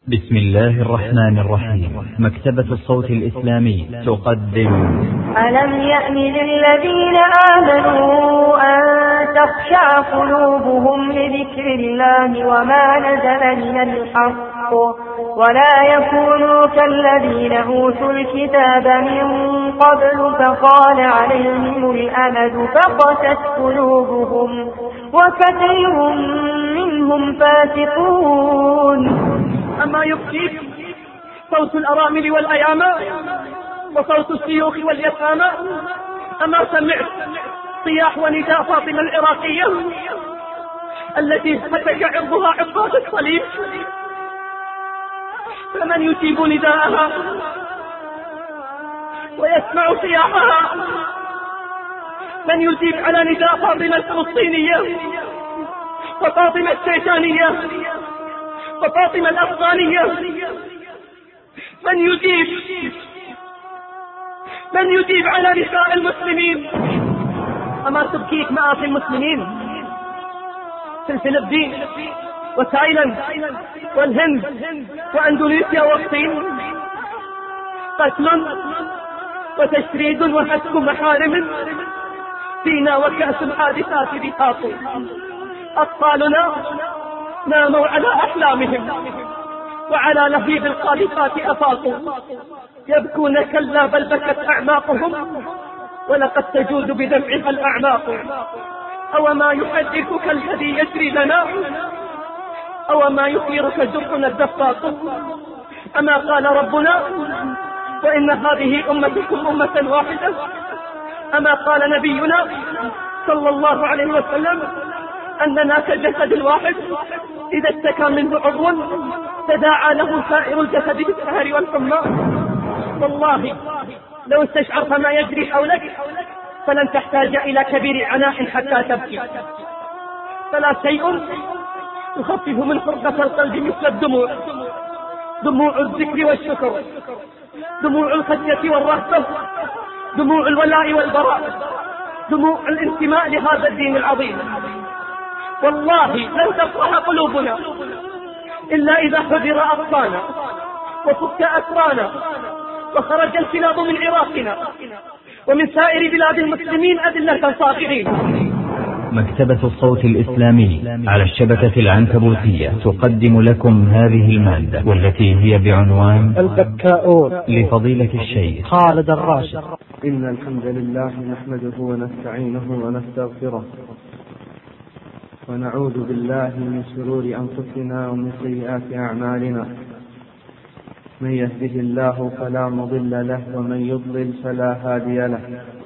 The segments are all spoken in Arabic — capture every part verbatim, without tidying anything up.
بسم الله الرحمن الرحيم. مكتبة الصوت الإسلامي تقدم ألم يأن للذين آمنوا أن تخشع قلوبهم لذكر الله وما نزل من الحق ولا يكونوا كالذين أوتوا الكتاب من قبل فطال عليهم الأمد فقست قلوبهم وكثير منهم فاسقون. أما يبكيك صوت الأرامل والأيامى وصوت الشيوخ واليتامى؟ أما سمعت صياح ونداء فاطمة العراقية التي هتك عرضها عقاب الصليب؟ فمن يجيب نداءها ويسمع صياحها؟ من يجيب على نداء فاطمة الفلسطينية وفاطمة الشيشانية وفاطمة الأفغانية؟ من يجيب من يجيب على نساء المسلمين؟ أما تبكيك مآسي المسلمين في الفلبين وتايلاند والهند وأندونيسيا والصين؟ قتل وتشريد وهتك محارم فينا وكأس الحادثات بطاق. أطفالنا ناموا على أحلامهم وعلى لهيب القاذفات أفاقوا، يبكون كلا بل بكت أعماقهم ولقد تجود بدمعها الأعماق. أو ما يحدثك الذي يجري لنا أو ما يثيرك جرحنا الدفاق. أما قال ربنا وإن هذه أمتكم أمة واحدة؟ أما قال نبينا صلى الله عليه وسلم أننا كالجسد الواحد إذا اشتكى منه عضو تداعى له سائر الجسد بالسهر والحمى؟ والله لو استشعرت ما يجري حولك فلن تحتاج إلى كبير عناح حتى تبكي. فلا شيء يخفف من حرقة القلب مثل الدموع، دموع الذكر والشكر، دموع الخشية والرهبة، دموع الولاء والبراء، دموع الانتماء لهذا الدين العظيم. والله لن تفرح قلوبنا إلا إذا حذر أغصانا وفك أسرانا وخرج الكلاب من عراقنا ومن سائر بلاد المسلمين أذلة صاغرين. مكتبة الصوت الإسلامي على الشبكة العنكبوتية تقدم لكم هذه المادة والتي هي بعنوان البكاؤون لفضيلة الشيخ خالد الراشد. إن الحمد لله نحمده ونستعينه ونستغفره ونعوذ بالله من شرور أنفسنا ومن سيئات أعمالنا. من يهده الله فلا مضل له ومن يضلل فلا هادي له.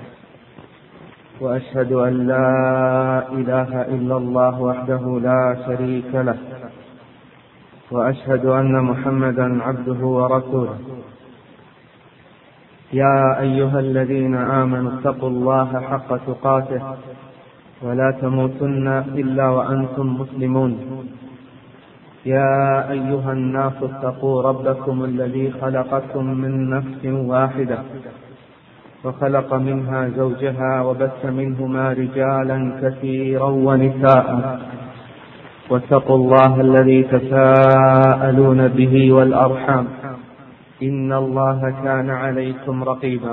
وأشهد أن لا إله إلا الله وحده لا شريك له، وأشهد أن محمدا عبده ورسوله. يا أيها الذين آمنوا اتقوا الله حق تقاته ولا تموتن إلا وأنتم مسلمون. يا أيها الناس اتقوا ربكم الذي خلقكم من نفس واحدة وخلق منها زوجها وبث منهما رجالا كثيرا ونساء. واتقوا الله الذي تساءلون به والأرحام إن الله كان عليكم رقيبا.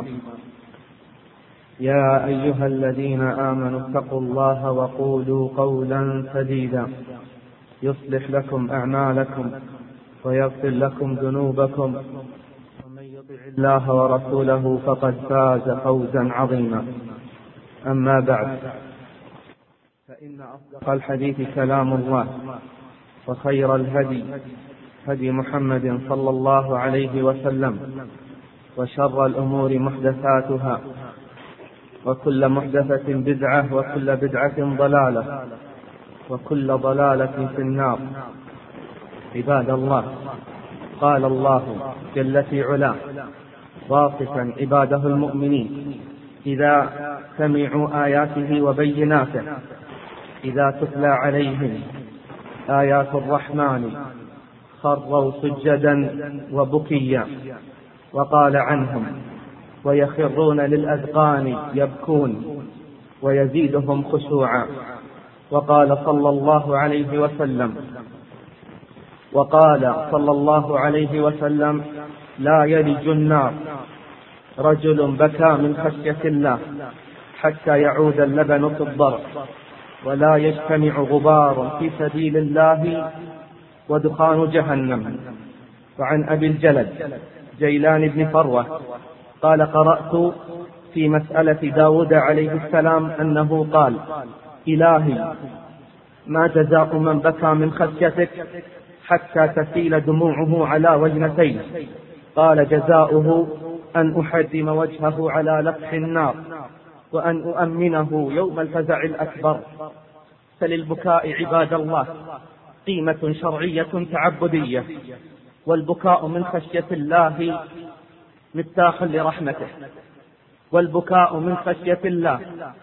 يا أيها الذين آمنوا اتقوا الله وقولوا قولا سديدا يصلح لكم أعمالكم ويغفر لكم ذنوبكم، ومن يطع الله ورسوله فقد فاز فوزا عظيما. أما بعد، فإن أصدق الحديث كلام الله، وخير الهدي هدي محمد صلى الله عليه وسلم، وشر الأمور محدثاتها، وكل محدثة بدعة، وكل بدعة ضلالة، وكل ضلالة في النار. عباد الله، قال الله جل في علاه واصفا عباده المؤمنين إذا سمعوا آياته وبيناته: إذا تتلى عليهم آيات الرحمن خروا سجدا وبكيا. وقال عنهم: ويخرون للأذقان يبكون ويزيدهم خشوعا. وقال صلى الله عليه وسلم: وقال صلى الله عليه وسلم: لا يلج النار رجل بكى من خشية الله حتى يعود اللبن في الضرع، ولا يجتمع غبار في سبيل الله ودخان جهنم. وعن أبي الجلد جيلان بن فروة قال: قرأت في مسألة داود عليه السلام أنه قال: إلهي، ما جزاء من بكى من خشيتك حتى تسيل دموعه على وجنتيه؟ قال: جزاؤه أن أحدم وجهه على لفح النار وأن أؤمنه يوم الفزع الأكبر. فللبكاء عباد الله قيمة شرعية تعبدية، والبكاء من خشية الله مفتاح لرحمته، والبكاء من خشية الله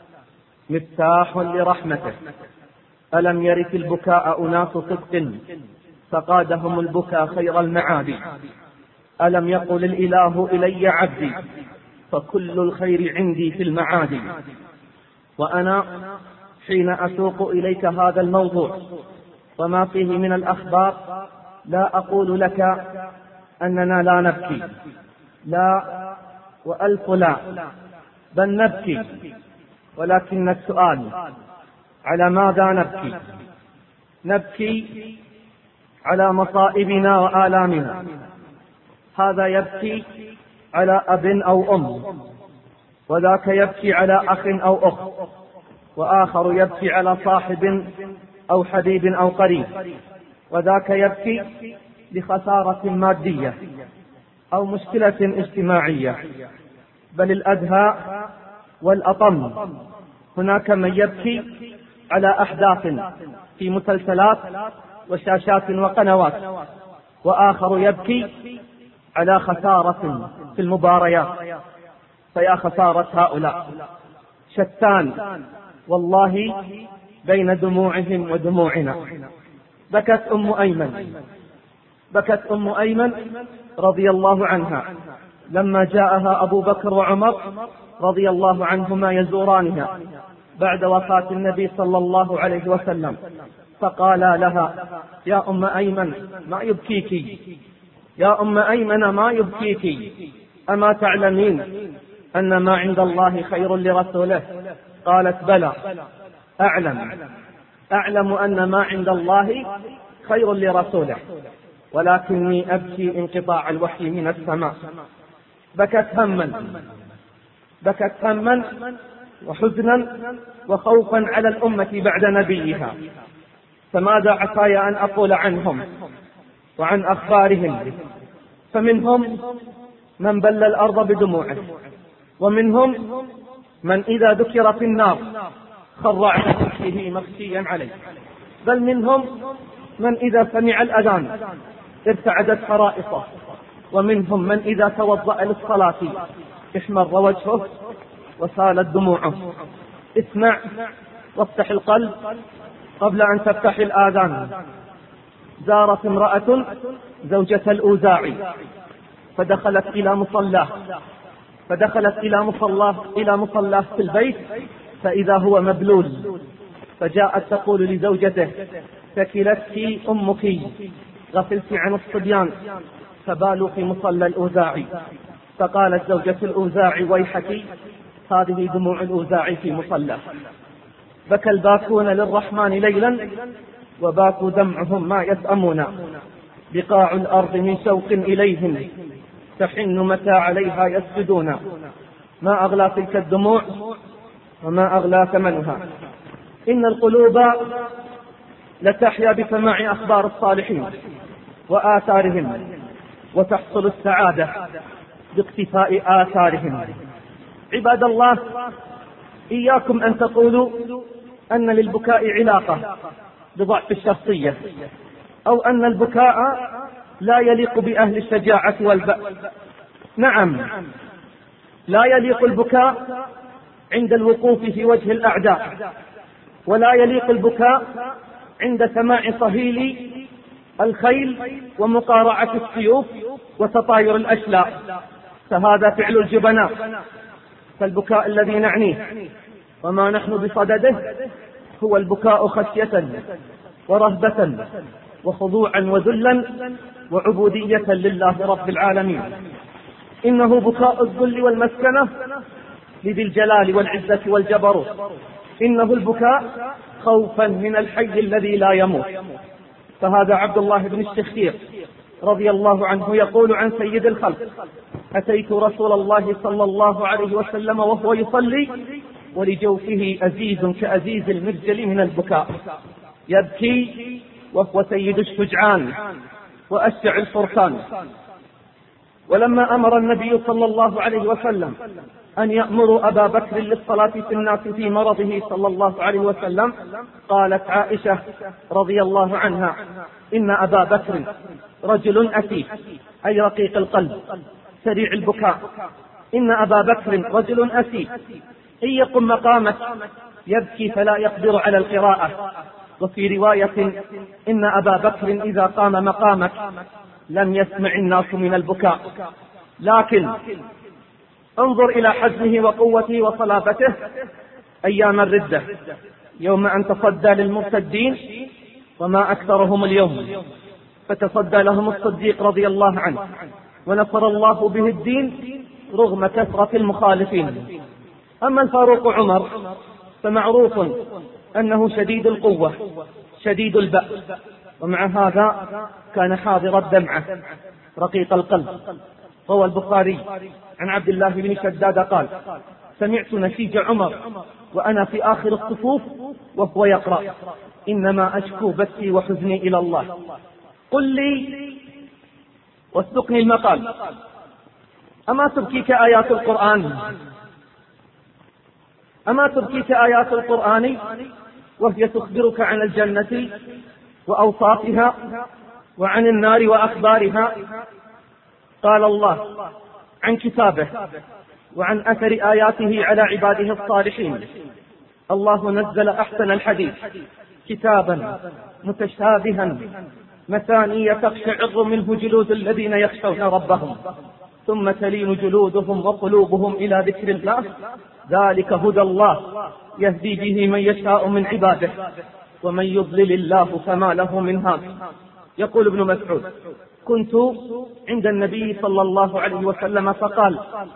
مفتاح لرحمته. ألم يرث البكاء أناس صدق فقادهم البكاء خير المعاد؟ ألم يقل الإله إلي عبدي فكل الخير عندي في المعاد؟ وأنا حين أسوق إليك هذا الموضوع وما فيه من الأخبار لا أقول لك أننا لا نبكي، لا وألف لا، بل نبكي، ولكن السؤال: على ماذا نبكي؟ نبكي على مصائبنا وآلامنا. هذا يبكي على أب أو أم، وذاك يبكي على أخ أو أخت، وآخر يبكي على صاحب أو حبيب أو قريب، وذاك يبكي لخسارة مادية أو مشكلة اجتماعية. بل الأدهى والأطم، هناك من يبكي على أحداث في مسلسلات وشاشات وقنوات، وآخر يبكي على خسارة في المباريات. فيا خسارة هؤلاء، شتان والله بين دموعهم ودموعنا. بكت أم أيمن بكت أم أيمن رضي الله عنها لما جاءها أبو بكر وعمر رضي الله عنهما يزورانها بعد وفاة النبي صلى الله عليه وسلم، فقالا لها: يا أم أيمن ما يبكيك؟ يا أم أيمن ما يبكيك؟ أما تعلمين أن ما عند الله خير لرسوله؟ قالت: بلى، أعلم أعلم أن ما عند الله خير لرسوله، ولكني أبكي انقطاع الوحي من السماء. بكت هما بكت هما وحزنا وخوفا على الأمة بعد نبيها. فماذا عساي أن أقول عنهم وعن أخبارهم؟ فمنهم من بل الأرض بدموعه، ومنهم من إذا ذكر في النار خر على وجهه مغشيا عليه، بل منهم من إذا سمع الأذان ارتعدت فرائصه، ومنهم من إذا توضأ للصلاة احمر وجهه وسالت دموعه. اسمع وافتح القلب قبل أن تفتح الآذان. زارت امرأة زوجة الأوزاعي فدخلت إلى مصلاه فدخلت إلى مصلاه إلى مصلاه في البيت فإذا هو مبلول، فجاءت تقول لزوجته: ثكلتك أمك، غفلت عن الصبيان فبالوا في مصلى الأوزاعي. فقالت زوجة الأوزاعي: ويحك، هذه دموع الأوزاعي في مصلى. بكى الباكون للرحمن ليلا وباكوا دمعهم ما يسأمون، بقاع الأرض من شوق إليهم تحن متى عليها يسجدون. ما أغلى تلك الدموع وما أغلى ثمنها. إن القلوب لتحيا بسماع أخبار الصالحين وآثارهم، وتحصل السعادة باقتفاء آثارهم. عباد الله، إياكم أن تقولوا أن للبكاء علاقة بضعف الشخصية، أو أن البكاء لا يليق بأهل الشجاعة والبأس. نعم، لا يليق البكاء عند الوقوف في وجه الأعداء، ولا يليق البكاء عند سماع صهيل الخيل ومقارعة السيوف وتطاير الأشلاء، فهذا فعل الجبناء. فالبكاء الذي نعنيه وما نحن بصدده هو البكاء خشية ورهبة وخضوعا وذلا وعبودية لله رب العالمين. إنه بكاء الذل والمسكنة لذي الجلال والعزة والجبروت. إنه البكاء خوفا من الحي الذي لا يموت. فهذا عبد الله بن الشخير رضي الله عنه يقول عن سيد الخلق: أتيت رسول الله صلى الله عليه وسلم وهو يصلي ولجوفه أزيز كأزيز المرجل من البكاء، يبكي وهو سيد الشجعان وأشجع الفرسان. ولما أمر النبي صلى الله عليه وسلم أن يأمر أبا بكر للصلاة في الناس في مرضه صلى الله عليه وسلم، قالت عائشة رضي الله عنها: إن أبا بكر رجل أسيف، أي رقيق القلب سريع البكاء. إن أبا بكر رجل أسيف، إن يقم مقامك يبكي فلا يقدر على القراءة. وفي رواية: إن أبا بكر إذا قام مقامك لم يسمع الناس من البكاء. لكن انظر إلى حزمه وقوته وصلابته أيام الردة، يوم أن تصدى للمرتدين وما أكثرهم اليوم، فتصدى لهم الصديق رضي الله عنه ونصر الله به الدين رغم كثرة المخالفين. أما الفاروق عمر فمعروف أنه شديد القوة شديد البأس، ومع هذا كان حاضر الدمعة رقيق القلب. روى البخاري عن عبد الله بن شداد قال: سمعت نشيج عمر وأنا في آخر الصفوف وهو يقرأ: إنما أشكو بثي وحزني إلى الله، قل لي واسبقني المقال، أما تبكيك آيات القرآن أما تبكيك آيات القرآن وهي تخبرك عن الجنة وأوصافها وعن النار وأخبارها. قال الله عن كتابه وعن أثر آياته على عباده الصالحين: الله نزل أحسن الحديث كتابا متشابها مثانية تقشعر منه جلود الذين يخشون ربهم ثم تلين جلودهم وقلوبهم إلى ذكر الله، ذلك هدى الله يهدي به من يشاء من عباده ومن يضلل الله فما له من هاد. يقول ابن مسعود: كنت عند النبي صلى الله عليه وسلم فقال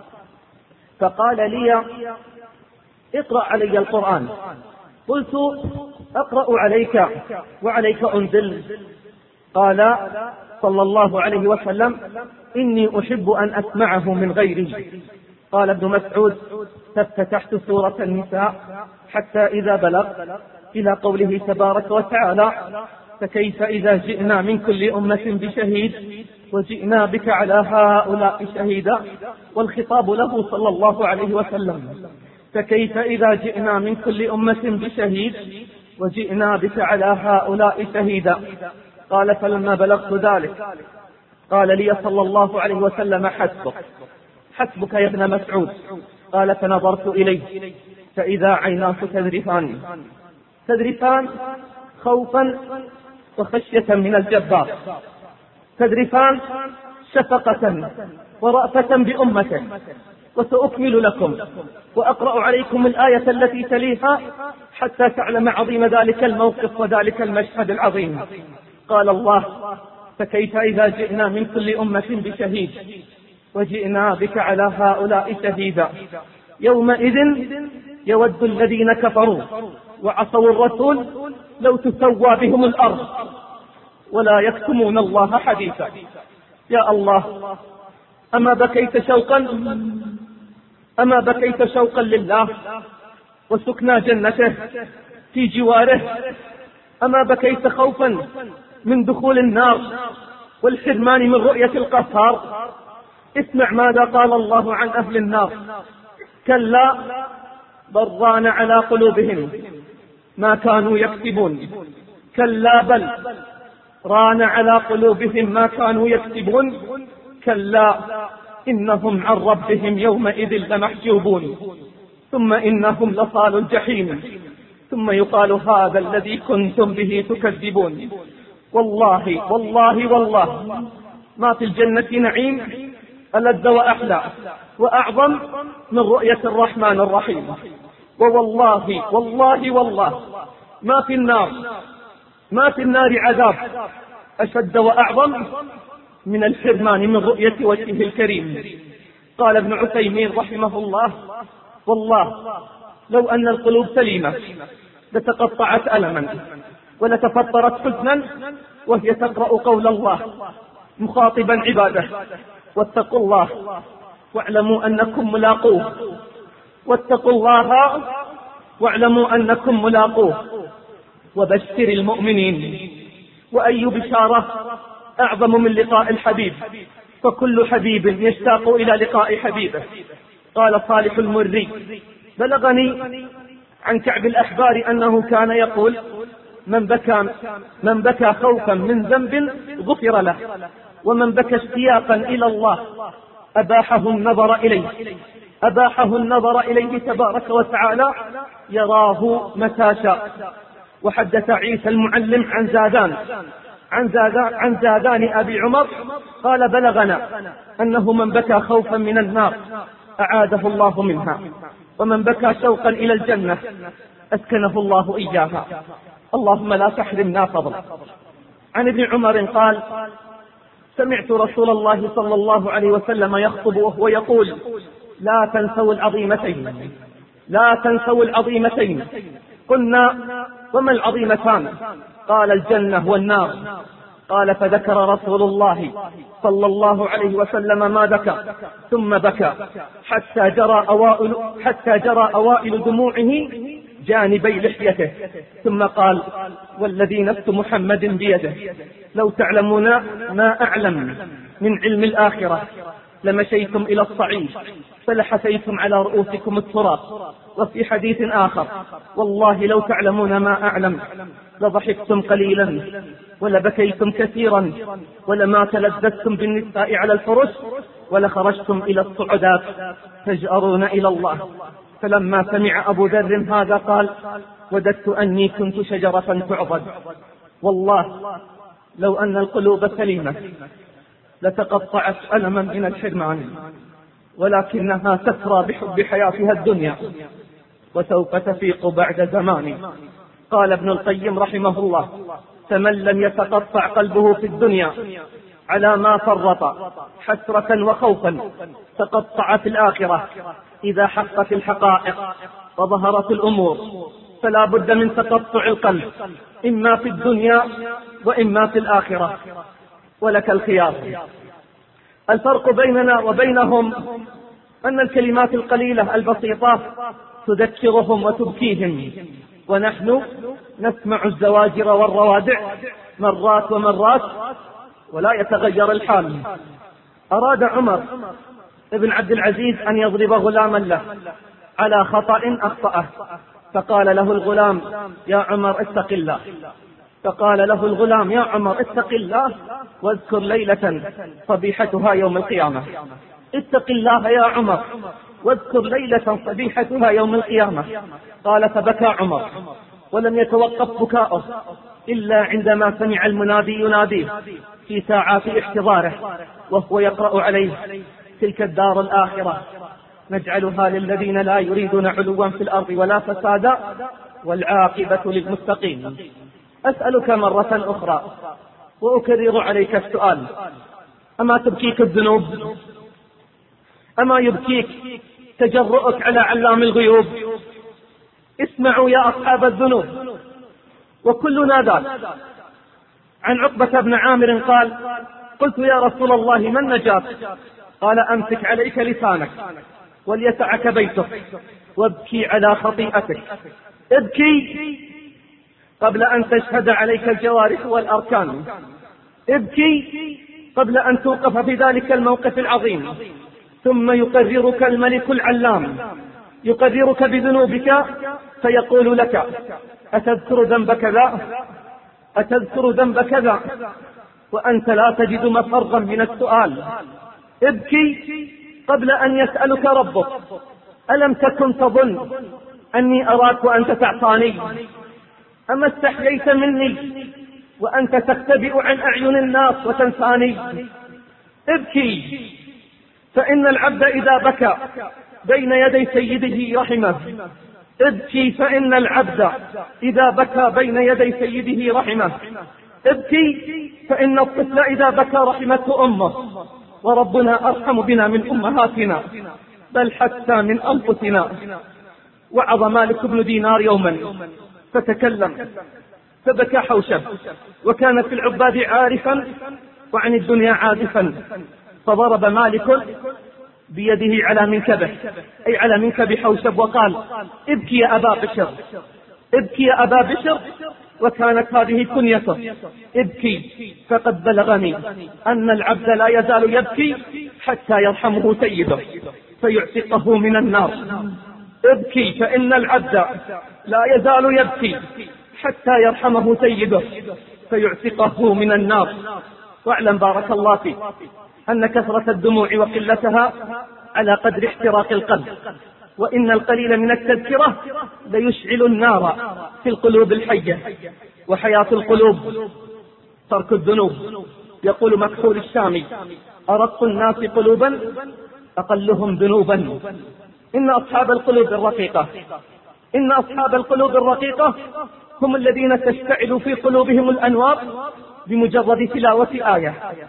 فقال لي: اقرأ علي القرآن. قلت: أقرأ عليك وعليك أنزل. قال صلى الله عليه وسلم: إني أحب أن أسمعه من غيري. قال ابن مسعود: فافتتحت سورة النساء حتى إذا بلغ إلى قوله تبارك وتعالى: فكيف إذا جئنا من كل أمة بشهيد وجئنا بك على هؤلاء شهيدا، والخطاب له صلى الله عليه وسلم: فكيف إذا جئنا من كل أمة بشهيد وجئنا بك على هؤلاء شهيدا. قال: فلما بلغت ذلك قال لي صلى الله عليه وسلم: حسبك حسبك يا ابن مسعود. قال: فنظرت إليه فإذا عيناه تذرفان تذرفان خوفا وخشية من الجبار، تذرفان شفقة ورأفة بأمته. وسأكمل لكم وأقرأ عليكم الآية التي تليها حتى تعلم عظيم ذلك الموقف وذلك المشهد العظيم. قال الله: فكيف إذا جئنا من كل أمة بشهيد وجئنا بك على هؤلاء شهيدا، يومئذ يود الذين كفروا وعصوا الرسول لو تسوى بهم الأرض ولا يكتمون الله حديثا. يا الله، أما بكيت شوقا أما بكيت شوقا لله وسكنى جنته في جواره؟ أما بكيت خوفا من دخول النار والحرمان من رؤية القهار؟ اسمع ماذا قال الله عن أهل النار: كلا بل ران على قلوبهم ما كانوا يكسبون. كلا بل ران على قلوبهم ما كانوا يكسبون. كلا إنهم عن ربهم يومئذ لمحجوبون. ثم إنهم لصال الجحيم ثم يقال: هذا الذي كنتم به تكذبون. والله والله والله ما في الجنة نعيم ألذ وأحلى وأعظم من رؤية الرحمن الرحيم. ووالله والله والله ما في النار ما في النار عذاب أشد وأعظم من الحرمان من رؤية وجهه الكريم. قال ابن عثيمين رحمه الله: والله لو أن القلوب سليمة لتقطعت ألما ولتفطرت حزنا وهي تقرأ قول الله مخاطبا عباده: واتقوا الله واعلموا أنكم ملاقوه، واتقوا الله واعلموا أنكم ملاقوه، وبشر المؤمنين. وأي بشارة أعظم من لقاء الحبيب، فكل حبيب يشتاق إلى لقاء حبيبه. قال صالح المري: بلغني عن كعب الأحبار أنه كان يقول: من بكى, من بكى خوفا من ذنب غفر له، ومن بكى اشتياقا إلى الله أباحه النظر إليه أباحه النظر إليه تبارك وتعالى يراه متى شاء. وحدث عيسى المعلم عن زادان عن زادان, عن زادان أبي عمر قال: بلغنا أنه من بكى خوفا من النار أعاده الله منها، ومن بكى شوقا إلى الجنة أسكنه الله إياها. اللهم لا تحرمنا فضلا. عن ابن عمر قال: سمعت رسول الله صلى الله عليه وسلم يخطب وهو يقول: لا تنسوا العظيمتين لا تنسوا العظيمتين. قلنا: وما العظيمتان؟ قال: الجنة والنار. قال: فذكر رسول الله صلى الله عليه وسلم ما ذكر، ثم بكى حتى جرى أوائل, حتى جرى أوائل دموعه جانبي لحيته، ثم قال: والذي نفس محمد بيده لو تعلمون ما أعلم من علم الآخرة لمشيتم إلى الصعيد فلحسيتم على رؤوسكم التراب. وفي حديث آخر: والله لو تعلمون ما أعلم لضحكتم قليلا ولبكيتم كثيرا ولما تلذذتم بالنساء على الفرش ولخرجتم إلى الصعدات تجأرون إلى الله. فلما سمع أبو ذر هذا قال: وددت أني كنت شجرة تعضد. والله لو أن القلوب سليمة لتقطعت ألما من الحرمان، ولكنها تسرى بحب حياتها الدنيا وسوف تفيق بعد زمان. قال ابن القيم رحمه الله: فمن لم يتقطع قلبه في الدنيا على ما فرط حسرة وخوفا تقطع في الآخرة إذا حقت الحقائق وظهرت الأمور. فلا بد من تقطع القلب إما في الدنيا وإما في الآخرة، ولك الخيار. الفرق بيننا وبينهم أن الكلمات القليلة البسيطة تذكرهم وتبكيهم، ونحن نسمع الزواجر والروادع مرات ومرات ولا يتغير الحال. أراد عمر ابن عبد العزيز أن يضرب غلاما له على خطأ أخطأه، فقال له الغلام: يا عمر اتق الله. فقال له الغلام: يا عمر اتق الله واذكر ليلة صبيحتها يوم القيامة. اتق الله يا عمر واذكر ليلة صبيحتها يوم القيامة. قال: فبكى عمر ولم يتوقف بكاؤه إلا عندما سمع المنادي يناديه في ساعات احتضاره وهو يقرأ عليه: تلك الدار الآخرة نجعلها للذين لا يريدون علوا في الأرض ولا فسادا والعاقبة للمتقين. أسألك مرة أخرى وأكرر عليك السؤال: أما تبكيك الذنوب؟ أما يبكيك تجرؤك على علام الغيوب؟ اسمعوا يا أصحاب الذنوب وكلنا ذاك. عن عقبة بن عامر قال: قلت يا رسول الله ما النجاة؟ قال: أمسك عليك لسانك وليسعك بيتك وابكي على خطيئتك. ابكي قبل أن تشهد عليك الجوارح والأركان، ابكي قبل أن توقف في ذلك الموقف العظيم. ثم يقررك الملك العلام، يقررك بذنوبك فيقول لك: أتذكر ذنب كذا أتذكر ذنب كذا وأنت لا تجد مفرغا من السؤال. ابكي قبل أن يسألك ربك: ألم تكن تظن أني أراك وأنت تعصاني؟ أما استحييت مني وأنت تختبئ عن أعين الناس وتنساني؟ ابكي، فإن العبد إذا بكى بين يدي سيده رحمه. ابكي، فإن العبد إذا بكى بين يدي سيده رحمه. ابكي فإن الطفل إذا بكى رحمته أمه، وربنا أرحم بنا من أمهاتنا بل حتى من أنفسنا. وعظ مالك بن دينار يوما فتكلم فبكى حوشب، وكان في العباد عارفا وعن الدنيا عازفا، فضرب مالك بيده على منكبه أي على منكب حوشب وقال: ابكي يا أبا بشر، ابكي يا أبا بشر. وكانت هذه كنيته: ابكي فقد بلغني أن العبد لا يزال يبكي حتى يرحمه سيده فيعتقه من النار. ابكي فإن العبد لا يزال يبكي حتى يرحمه سيده فيعتقه من النار. واعلم بارك الله فيك أن كثرة الدموع وقلتها على قدر احتراق القلب، وإن القليل من التذكرة ليشعل النار في القلوب الحية. وحياة القلوب ترك الذنوب. يقول مكحول الشامي: أرق الناس قلوبا أقلهم ذنوبا. إن أصحاب القلوب الرقيقة إن أصحاب القلوب الرقيقة هم الذين تشتعل في قلوبهم الأنوار بمجرد تلاوة آية،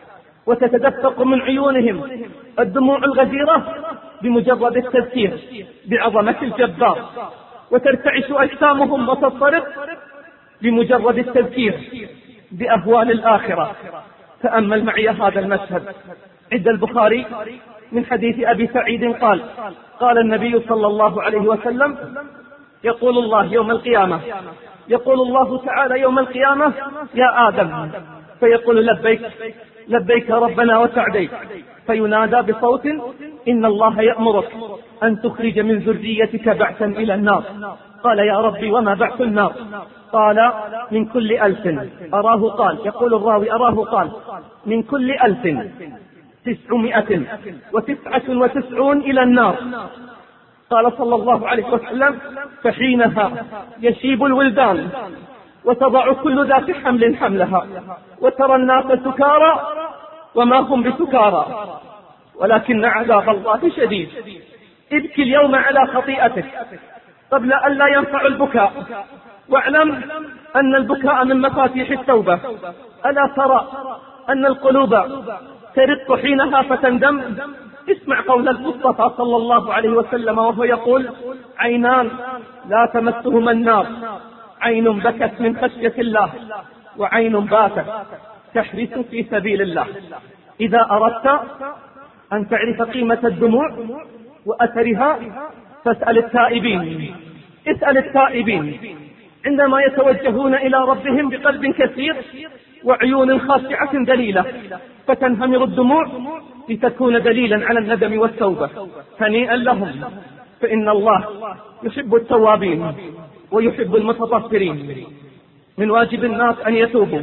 وتتدفق من عيونهم الدموع الغزيرة بمجرد التذكير بعظمة الجبار، وترتعش أجسامهم وتضطرب بمجرد التذكير بأهوال الآخرة. تأمل معي هذا المشهد عند البخاري من حديث أبي سعيد قال: قال النبي صلى الله عليه وسلم: يقول الله يوم القيامة يقول الله تعالى يوم القيامة: يا آدم، فيقول: لبيك لبيك ربنا وسعديك. فينادى بصوت: إن الله يأمرك أن تخرج من ذريتك بعثا إلى النار. قال: يا ربي وما بعث النار؟ قال: من كل ألف. أراه قال يقول الراوي أراه قال من كل ألف تسعمائة وتسعة وتسعون إلى النار. قال صلى الله عليه وسلم: فحينها يشيب الولدان وتضع كل ذات حمل حملها، وترى الناس سكارى وما هم بسكارى ولكن عذاب الله شديد. ابكي اليوم على خطيئتك قبل أن لا ينفع البكاء، واعلم أن البكاء من مفاتيح التوبة. ألا ترى أن القلوب ترق حينها فتندم؟ اسمع قول المصطفى صلى الله عليه وسلم وهو يقول: عينان لا تمسهما النار، عين بكت من خشية الله، وعين باتت تحرس في سبيل الله. إذا أردت أن تعرف قيمة الدموع وأثرها فاسأل التائبين اسأل التائبين عندما يتوجهون إلى ربهم بقلب كثير وعيون خاشعة دليلة، فتنهمر الدموع لتكون دليلا على الندم والتوبة. هنيئا لهم، فإن الله يحب التوابين ويحب المتطهرين. من واجب الناس أن يتوبوا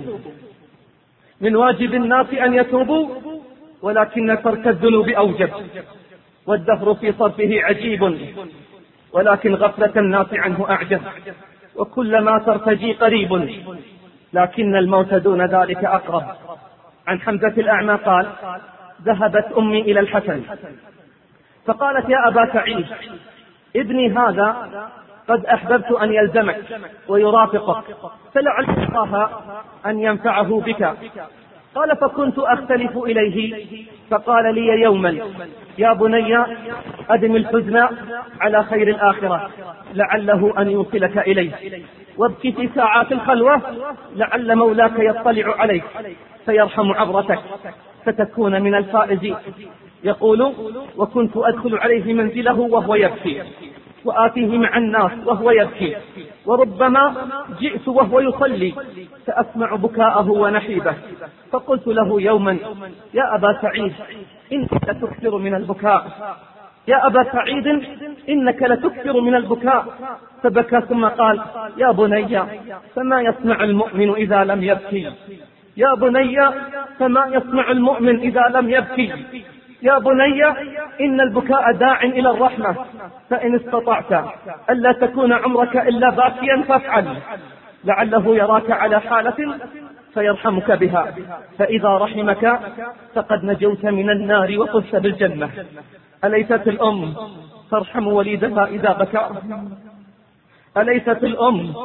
من واجب الناس أن يتوبوا ولكن ترك الذنوب أوجب. والدهر في صرفه عجيب، ولكن غفلة الناس عنه أعجب. وكلما ترتجي قريب، لكن الموت دون ذلك أقرب. عن حمزة الأعمى قال: ذهبت أمي إلى الحسن فقالت: يا أبا سعيد، ابني هذا قد أحببت أن يلزمك ويرافقك، فلعل الله أن ينفعه بك. قال: فكنت أختلف إليه فقال لي يوما: يا بني، أدم الحزن على خير الآخرة لعله أن يوصلك إليه، وابكي في ساعات الخلوة لعل مولاك يطلع عليك فيرحم عبرتك فتكون من الفائزين. يقول: وكنت أدخل عليه منزله وهو يبكي، وآتيه مع الناس وهو يبكي، وربما جئت وهو يصلي فأسمع بكاءه ونحيبه، فقلت له يوما: يا أبا سعيد، إنك لتكثر من البكاء يا أبا سعيد إنك لتكثر من البكاء فبكى ثم قال: يا بني، فما يصنع المؤمن إذا لم يبكي يا بني فما يصنع المؤمن إذا لم يبكي يا بني، إن البكاء داع إلى الرحمة، فإن استطعت ألا تكون عمرك إلا باكيا فافعل، لعله يراك على حالة فيرحمك بها، فإذا رحمك فقد نجوت من النار وفزت بالجنة. أليست الأم ترحم وليدها إذا بكى؟ أليست الأم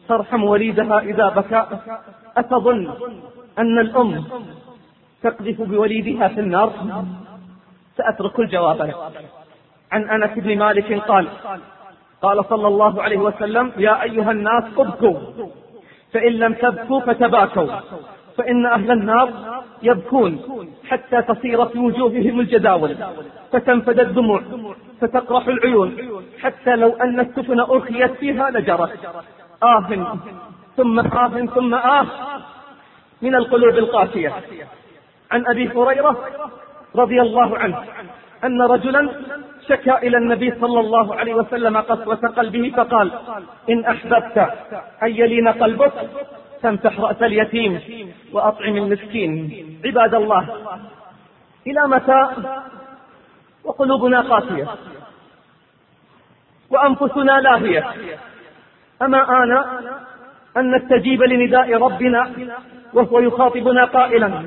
ترحم وليدها إذا بكى؟ أتظن أن الأم تقذف بوليدها في النار؟ سأترك الجواب لك. عن أنس بن مالك قال قال صلى الله عليه وسلم: يا أيها الناس ابكوا، فإن لم تبكوا فتباكوا، فإن أهل النار يبكون حتى تصير في وجوههم الجداول، فتنفد الدموع، فتقرح العيون، حتى لو أن السفن أرخيت فيها لجرت. آه ثم آه ثم آه من القلوب القاسية. عن أبي هريرة رضي الله عنه أن رجلا شكى إلى النبي صلى الله عليه وسلم قسوة قلبه فقال: إن أحببت أن يلين قلبك فامسح رأس اليتيم وأطعم المسكين. عباد الله، إلى متى وقلوبنا قاسية وأنفسنا لاهية؟ أما آن أن نستجيب لنداء ربنا وهو يخاطبنا قائلا: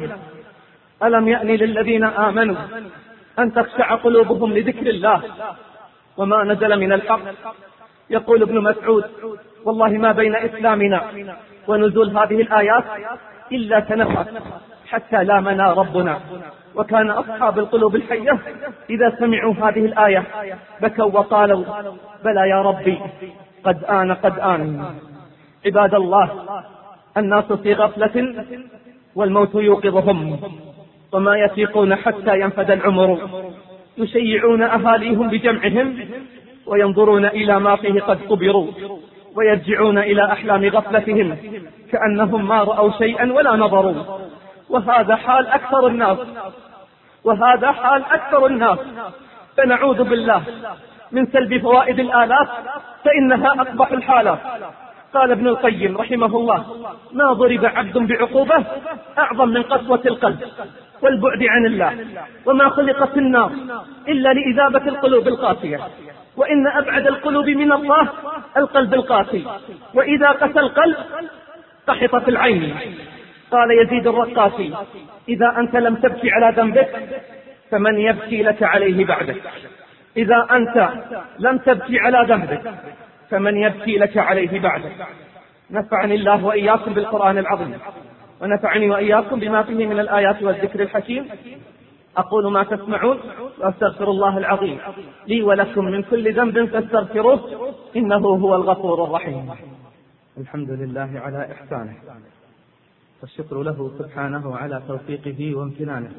ألم يأن للذين آمنوا أن تخشع قلوبهم لذكر الله وما نزل من الحق؟ يقول ابن مسعود: والله ما بين إسلامنا ونزول هذه الآيات إلا تنفس حتى لامنا ربنا. وكان أصحاب القلوب الحية إذا سمعوا هذه الآية بكوا وقالوا: بلى يا ربي، قد آن قد آن. عباد الله، الناس في غفلة والموت يوقظهم، وما يفيقون حتى ينفد العمر. يشيعون أهاليهم بجمعهم وينظرون إلى ما فيه قد قبروا، ويرجعون إلى أحلام غفلتهم كأنهم ما رأوا شيئا ولا نظروا. وهذا حال أكثر الناس وهذا حال أكثر الناس فنعوذ بالله من سلب فوائد الآلات، فإنها أقبح الحالات. قال ابن القيم رحمه الله: ما ضرب عبد بعقوبة أعظم من قسوة القلب والبعد عن الله، وما خلقت النار إلا لإذابة القلوب القاسية، وإن أبعد القلوب من الله القلب القاسي، وإذا قسى القلب قحطت العين. قال يزيد الرقاشي: إذا أنت لم تبكي على ذنبك فمن يبكي لك عليه بعدك. إذا أنت لم تبكي على ذنبك فمن يبكي لك عليه بعدك. نفعني الله وإياكم بالقرآن العظيم، ونفعني وإياكم بما فيه من الآيات والذكر الحكيم. أقول ما تسمعون وأستغفر الله العظيم لي ولكم من كل ذنب فاستغفروه إنه هو الغفور الرحيم. الحمد لله على إحسانه، والشكر له سبحانه على توفيقه وامتنانه،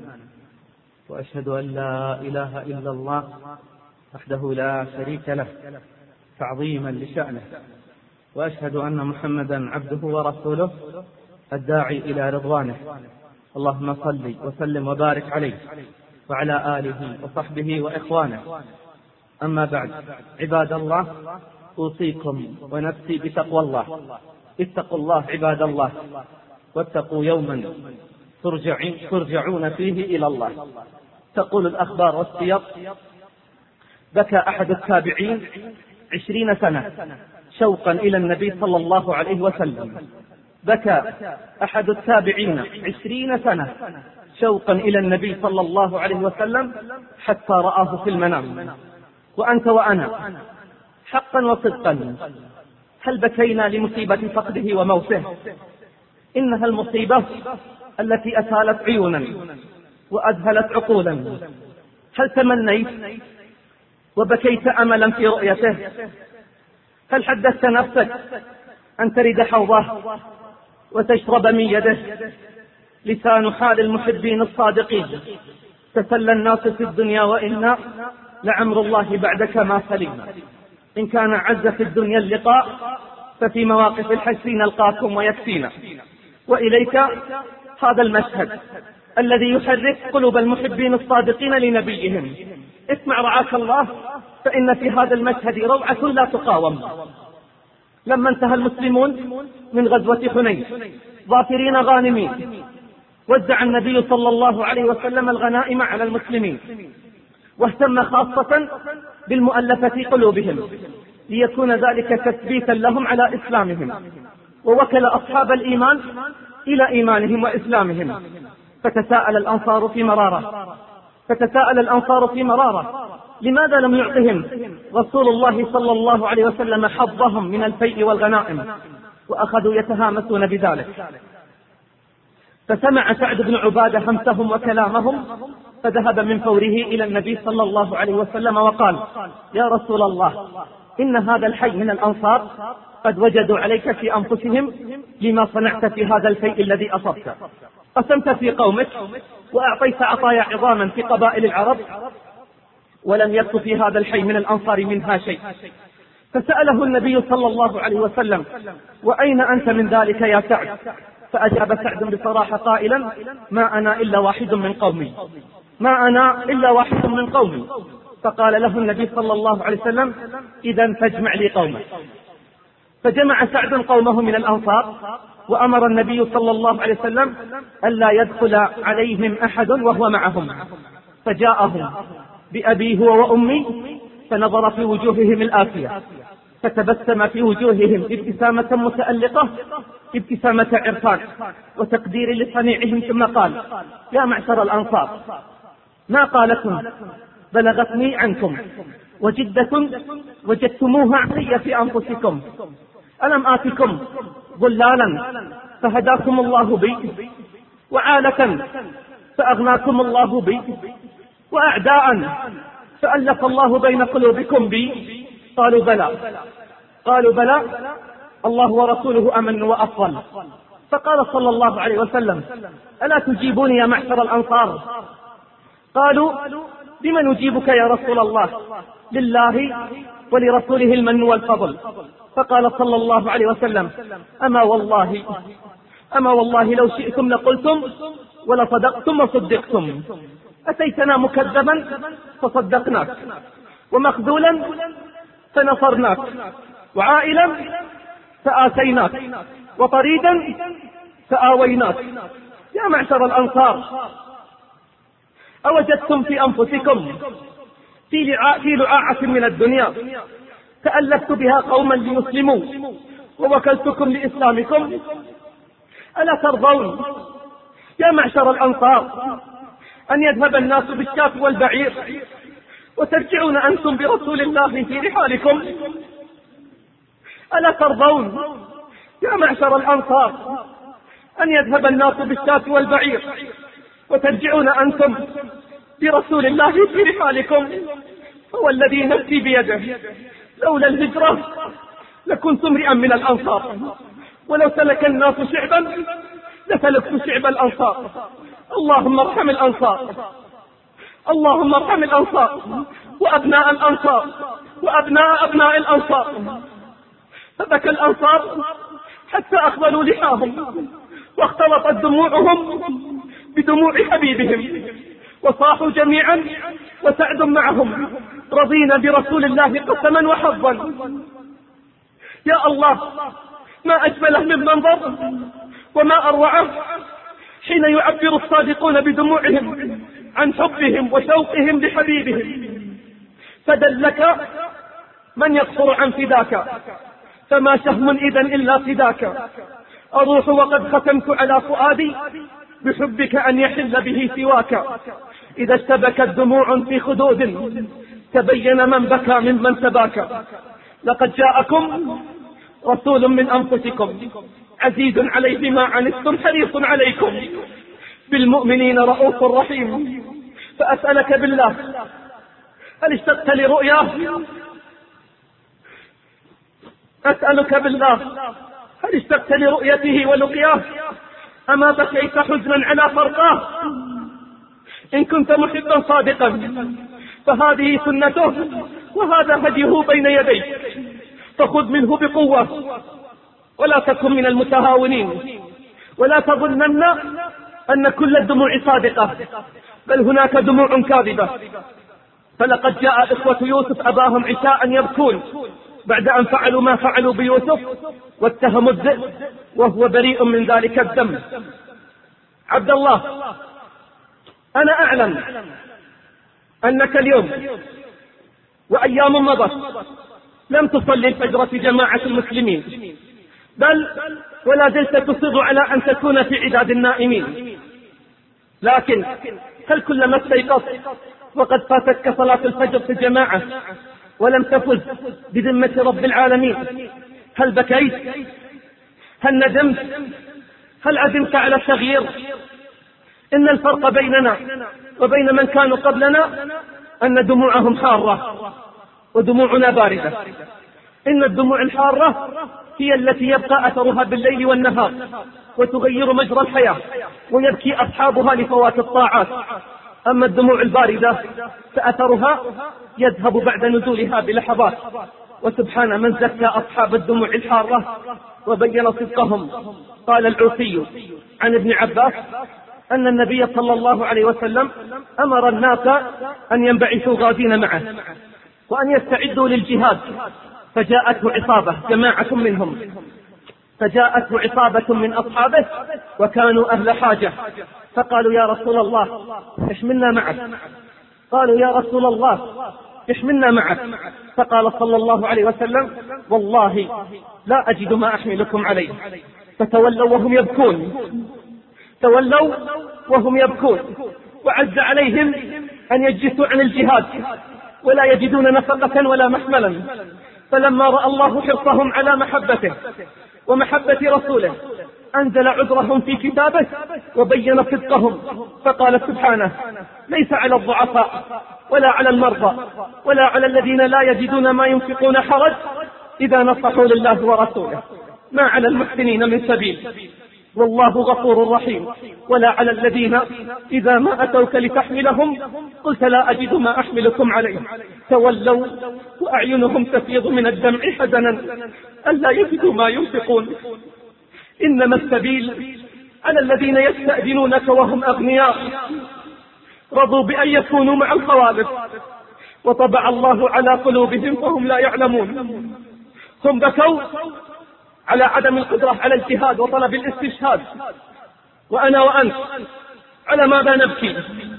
وأشهد أن لا إله إلا الله وحده لا شريك له تعظيما لشأنه، وأشهد أن محمدا عبده ورسوله الداعي إلى رضوانه. اللهم صل وسلم وبارك عليه وعلى آله وصحبه وإخوانه. أما بعد، عباد الله، أوصيكم ونفسي بتقوى الله. اتقوا الله عباد الله، واتقوا يوما ترجعون فيه إلى الله. تقول الأخبار والسير: بكى أحد التابعين عشرين سنة شوقا إلى النبي صلى الله عليه وسلم. بكى أحد التابعين عشرين سنة شوقا إلى النبي صلى الله عليه وسلم حتى رآه في المنام. وأنت وأنا حقا وصدقا هل بكينا لمصيبة فقده وموته؟ إنها المصيبة التي أسالت عيونا وأذهلت عقولا. هل تمنيت وبكيت أملا في رؤيته؟ هل حدثت نفسك أن ترد حوضه وتشرب من يده؟ لسان حال المحبين الصادقين: تسلى الناس في الدنيا وإنا لعمر الله بعدك ما سلينا. إن كان عز في الدنيا اللقاء ففي مواقف الحشر نلقاكم ويكفينا. وإليك هذا المشهد الذي يحرك قلوب المحبين الصادقين لنبيهم. اسمع رعاك الله، فإن في هذا المشهد روعة لا تقاوم. لما انتهى المسلمون من غزوة حنين ظافرين غانمين، وزع النبي صلى الله عليه وسلم الغنائم على المسلمين، واهتم خاصة بالمؤلفة قلوبهم ليكون ذلك تثبيتا لهم على إسلامهم، ووكل أصحاب الإيمان إلى إيمانهم وإسلامهم. فتساءل الأنصار في مرارة فتساءل الأنصار في مرارة لماذا لم يعطهم رسول الله صلى الله عليه وسلم حظهم من الفيء والغنائم؟ وأخذوا يتهامسون بذلك. فسمع سعد بن عبادة همسهم وكلامهم، فذهب من فوره إلى النبي صلى الله عليه وسلم وقال: يا رسول الله، إن هذا الحي من الأنصار قد وجدوا عليك في أنفسهم لما صنعت في هذا الفيء الذي أصبت. قسمت في قومك وأعطيت عطايا عظاما في قبائل العرب، ولم يبق في هذا الحي من الأنصار منها شيء. فسأله النبي صلى الله عليه وسلم: وأين أنت من ذلك يا سعد؟ فأجاب سعد بصراحة قائلا: ما أنا إلا واحد من قومي، ما أنا إلا واحد من قومي. فقال له النبي صلى الله عليه وسلم: إذن فاجمع لي قومك. فجمع سعد قومه من الأنصار، وأمر النبي صلى الله عليه وسلم ألا يدخل عليهم أحد وهو معهم. فجاءهم بأبيه وأمي، فنظر في وجوههم الآفية، فتبسم في وجوههم ابتسامة متألقة، ابتسامة عرفان وتقدير لصنيعهم، ثم قال: يا معشر الأنصار، ما قالكم بلغتني عنكم وجدة وجدتموها علي في أنفسكم. ألم آتكم ضلالا فهداكم الله بي، وعالة فأغناكم الله بي، وأعداء فألف الله بين قلوبكم بي؟ قالوا بلى. قالوا بلى، الله ورسوله أمن وأفضل. فقال صلى الله عليه وسلم: ألا تجيبوني يا معشر الأنصار؟ قالوا: بما نجيبك يا رسول الله؟ لله ولرسوله المن والفضل. فقال صلى الله عليه وسلم: أما والله أما والله لو شئتم لقلتم ولصدقتم وصدقتم. أتيتنا مكذبا فصدقناك، ومخذولا فنصرناك، وعائلا فآتيناك، وطريدا فآويناك. يا معشر الأنصار، أوجدتم في أنفسكم في لعاعة من الدنيا تألفت بها قوما ليسلموا ووكلتكم لإسلامكم؟ ألا ترضون يا معشر الأنصار أن يذهب الناس بالشاة والبعير وترجعون أنتم برسول الله في رحالكم؟ ألا ترضون يا معشر الأنصار أن يذهب الناس بالشاة والبعير وترجعون أنتم برسول الله في رحالكم؟ هو الذي نفسي بيده، لولا الهجرة لكنت امرئا من الأنصار، ولو سلك الناس شعبا لسلكت شعب الأنصار. اللهم ارحم الأنصار، اللهم ارحم الأنصار وأبناء الأنصار وأبناء أبناء الأنصار. فبكى الأنصار حتى أخذلوا لحاهم، واختلطت دموعهم بدموع حبيبهم، وصاحوا جميعا وسعد معهم: رضينا برسول الله قسما وحظا. يا الله، ما أجمله من منظر وما أروعه حين يعبر الصادقون بدموعهم عن حبهم وشوقهم لحبيبهم. فدلك من يقصر عن فداك، فما شهم إذن إلا فداك. أروح وقد ختمت على فؤادي بحبك أن يحل به سواك. إذا اشتبكت دموع في خدود تبين من بكى ممن تباكى. لقد جاءكم رسول من أنفسكم عزيز عليه ما عنتم حريص عليكم بالمؤمنين رؤوف رحيم. فأسألك بالله، هل اشتقت لرؤياه؟ أسألك بالله، هل اشتقت لرؤيته ولقياه؟ أما بكيت حزنا على فرقاه؟ إن كنت محبا صادقا فهذه سنته وهذا هديه بين يديك، فخذ منه بقوة ولا تكن من المتهاونين، ولا تظنن أن كل الدموع صادقة، بل هناك دموع كاذبة. فلقد جاء إخوة يوسف أباهم عشاء يبكون بعد أن فعلوا ما فعلوا بيوسف، واتهموا الذئب وهو بريء من ذلك الذنب. عبد الله، أنا أعلم أنك اليوم وأيام مضت لم تصلي الفجر في جماعة المسلمين، بل ولا زلت تصر على أن تكون في عداد النائمين. لكن هل كلما استيقظت وقد فاتتك صلاة الفجر في الجماعة ولم تفز بذمة رب العالمين هل بكيت؟ هل ندمت؟ هل عزمت على التغيير؟ إن الفرق بيننا وبين من كانوا قبلنا أن دموعهم حارة ودموعنا باردة. إن الدموع الحارة هي التي يبقى أثرها بالليل والنهار وتغير مجرى الحياة ويبكي أصحابها لفوات الطاعات. أما الدموع الباردة فأثرها يذهب بعد نزولها بلحظات. وسبحان من زكى أصحاب الدموع الحارة وبين صدقهم. قال العوفي عن ابن عباس أن النبي صلى الله عليه وسلم أمر الناس أن ينبعثوا غازين معه وأن يستعدوا للجهاد، فجاءته عصابة جماعة منهم فجاءته عصابة من أصحابه وكانوا أهل حاجة، فقالوا يا رسول الله احملنا معك. قالوا يا رسول الله احملنا معك. فقال صلى الله عليه وسلم والله لا أجد ما أحملكم عليه. فتولوا وهم يبكون تولوا وهم يبكون وعز عليهم أن يجلسوا عن الجهاد ولا يجدون نفقة ولا محملا. فلما رأى الله حرصهم على محبته ومحبة رسوله أنزل عذرهم في كتابه وبين صدقهم، فقال سبحانه ليس على الضعفاء ولا على المرضى ولا على الذين لا يجدون ما ينفقون حرج إذا نصحوا لله ورسوله، ما على المحسنين من سبيل والله غفور رحيم. ولا على الذين إذا ما أتوك لتحملهم قلت لا أجد ما أحملكم عليه تولوا وأعينهم تفيض من الدمع حزنا ألا يجدوا ما ينفقون. إنما السبيل على الذين يستأذنونك وهم أغنياء رضوا بأن يكونوا مع الخوالف وطبع الله على قلوبهم فهم لا يعلمون. هم بكوا على عدم القدرة على الجهاد وطلب الاستشهاد، وأنا وأنت على ماذا نبكي؟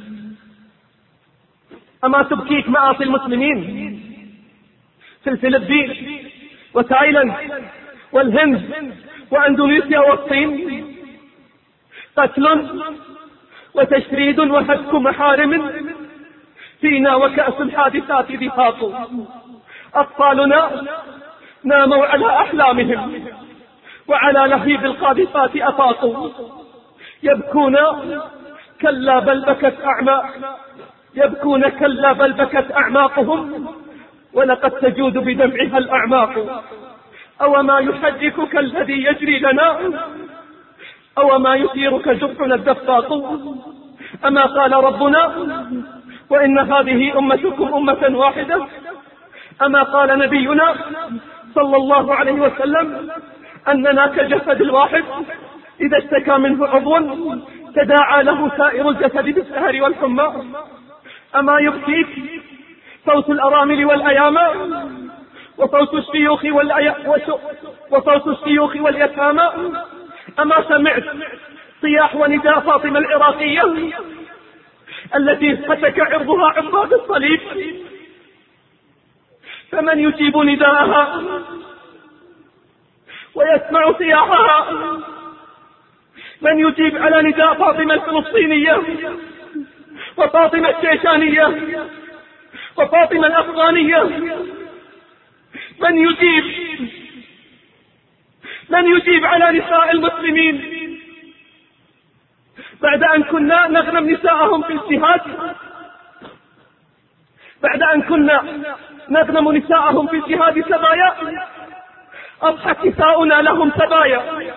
أما تبكيك مآسي المسلمين في الفلبين وتايلاند والهند وأندونيسيا والصين؟ قتل وتشريد وهتك محارم فينا وكأس الحادثات دفاق. أطفالنا ناموا على أحلامهم وعلى لهيب القاذفات أفاقوا. يبكون كلا بل بكت أعماق يبكون كلا بل بكت أعماقهم ولقد تجود بدمعها الأعماق. أو ما يحجكك الذي يجري لنا أو ما يثيرك جرحنا الدفاق. أما قال ربنا وإن هذه أمتكم أمة واحدة؟ أما قال نبينا صلى الله عليه وسلم أننا كجسد الواحد إذا اشتكى منه عضو تداعى له سائر الجسد بالسهر والحمى؟ أما يبكيك صوت الأرامل والأيامى وصوت الشيوخ وصوت الشيوخ واليتامى؟ أما سمعت صياح ونداء فاطمة العراقية التي فتك عرضها عقاب الصليب؟ فمن يجيب نداءها ويسمع صياحها؟ من يجيب على نداء فاطمة الفلسطينية وفاطمة الشيشانية وفاطمة الأفغانية؟ من يجيب من يجيب على نساء المسلمين بعد أن كنا نغنم نساءهم في الجهاد، بعد أن كنا نغنم نساءهم في الجهاد سبايا أضحت نساؤنا لهم سبايا.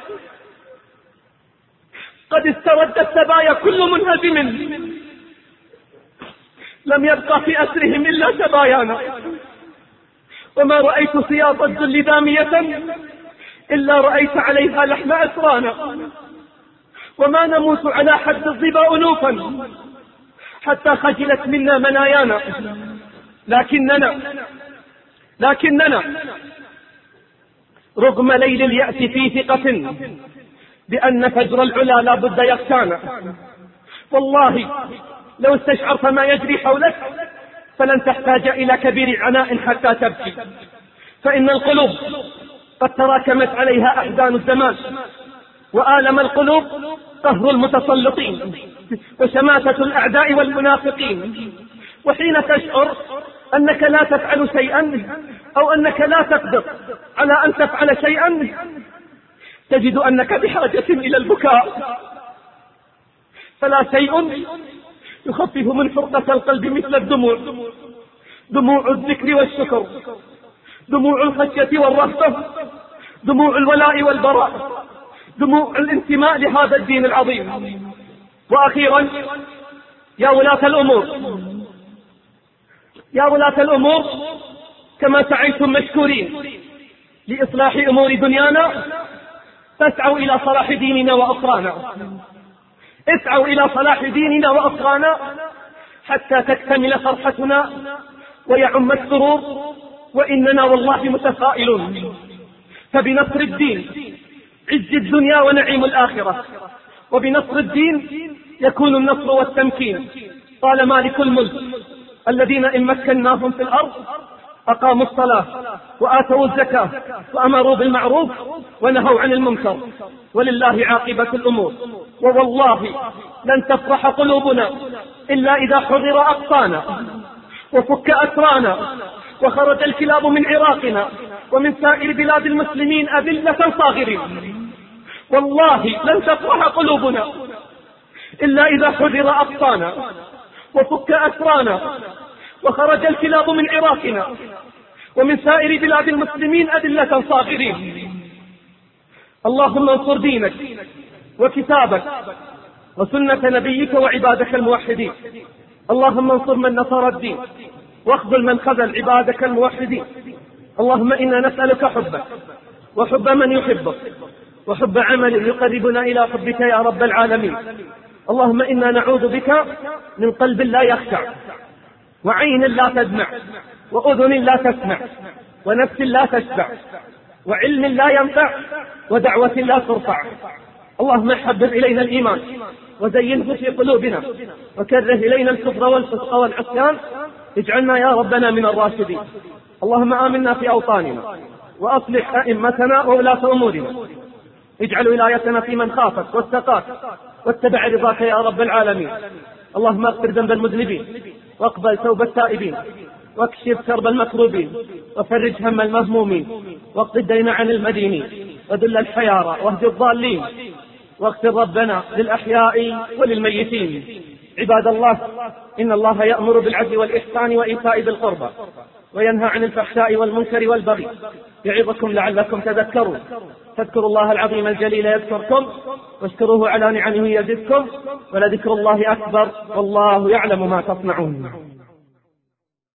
قد استردت السبايا كل منهزم لم يبقى في أسرهم إلا سبايانا. وما رأيت سياط الذل دامية إلا رأيت عليها لحم أسرانا. وما نموت على حد الظباء ألوفا حتى خجلت منا منايانا. لكننا لكننا رغم ليل اليأس في ثقة بأن فجر العلا لا بد يغشانا. والله لو استشعرت ما يجري حولك فلن تحتاج إلى كبير عناء حتى تبكي، فإن القلوب قد تراكمت عليها أحزان الزمان، وآلم القلوب قهر المتسلطين وشماتة الأعداء والمنافقين. وحين تشعر أنك لا تفعل شيئا أو أنك لا تقدر على أن تفعل شيئا تجد أنك بحاجة إلى البكاء، فلا شيء يخفف من فرقة القلب مثل الدموع، دموع الذكر والشكر، دموع الخشية والرهبة، دموع الولاء والبراء، دموع الانتماء لهذا الدين العظيم. وأخيرا يا ولاة الأمور، يا ولاة الأمور، كما سعيتم مشكورين لإصلاح أمور دنيانا، فاسعوا إلى صلاح ديننا وأخرانا، اسعوا إلى صلاح ديننا وأخرانا حتى تكتمل فرحتنا ويعم السرور، وإننا والله متفائلون. فبنصر الدين عز الدنيا ونعيم الآخرة، وبنصر الدين يكون النصر والتمكين. قال مالك الملك: الذين إن مكناهم في الأرض أقاموا الصلاة وآتوا الزكاة وأمروا بالمعروف ونهوا عن المنكر، ولله عاقبة الأمور. ووالله لن تفرح قلوبنا إلا إذا حرر أقصانا وفك أسرانا وخرج الكلاب من عراقنا ومن سائر بلاد المسلمين أذلة صاغرين. والله لن تفرح قلوبنا إلا إذا حرر أقصانا وفك أسرانا وخرج الكلاب من عراقنا ومن سائر بلاد المسلمين أذلة صاغرين. اللهم انصر دينك وكتابك وسنة نبيك وعبادك الموحدين. اللهم انصر من نصر الدين واخذل من خذل عبادك الموحدين. اللهم إنا نسألك حبك وحب من يحبك وحب عمل يقربنا إلى حبك يا رب العالمين. اللهم إنا نعوذ بك من قلب لا يخشع، وعين لا تدمع، وأذن لا تسمع، ونفس لا تشبع، وعلم لا ينفع، ودعوة لا ترفع. اللهم حبب إلينا الإيمان وزينه في قلوبنا، وكره إلينا الكفر والفسق والعصيان، اجعلنا يا ربنا من الراشدين. اللهم آمنا في أوطاننا وأصلح أئمتنا وولاة أمورنا، اجعل ولايتنا في من خافك واتقاك واتبع رضاك يا رب العالمين. اللهم اغفر ذنب المذنبين واقبل توبة التائبين واكشف كرب المكروبين وفرج هم المهمومين واقض الدين عن المدينين وذل الحيارى واهد الضالين، واغفر ربنا للأحياء وللميتين. عباد الله، إن الله يأمر بالعدل والإحسان وإيتاء ذي القربى وينهى عن الفحشاء والمنكر والبغي، يعظكم لعلكم تذكرون. فاذكروا الله العظيم الجليل يذكركم، واشكروه على نعمه يزدكم، ولذكر الله أكبر، والله يعلم ما تصنعون.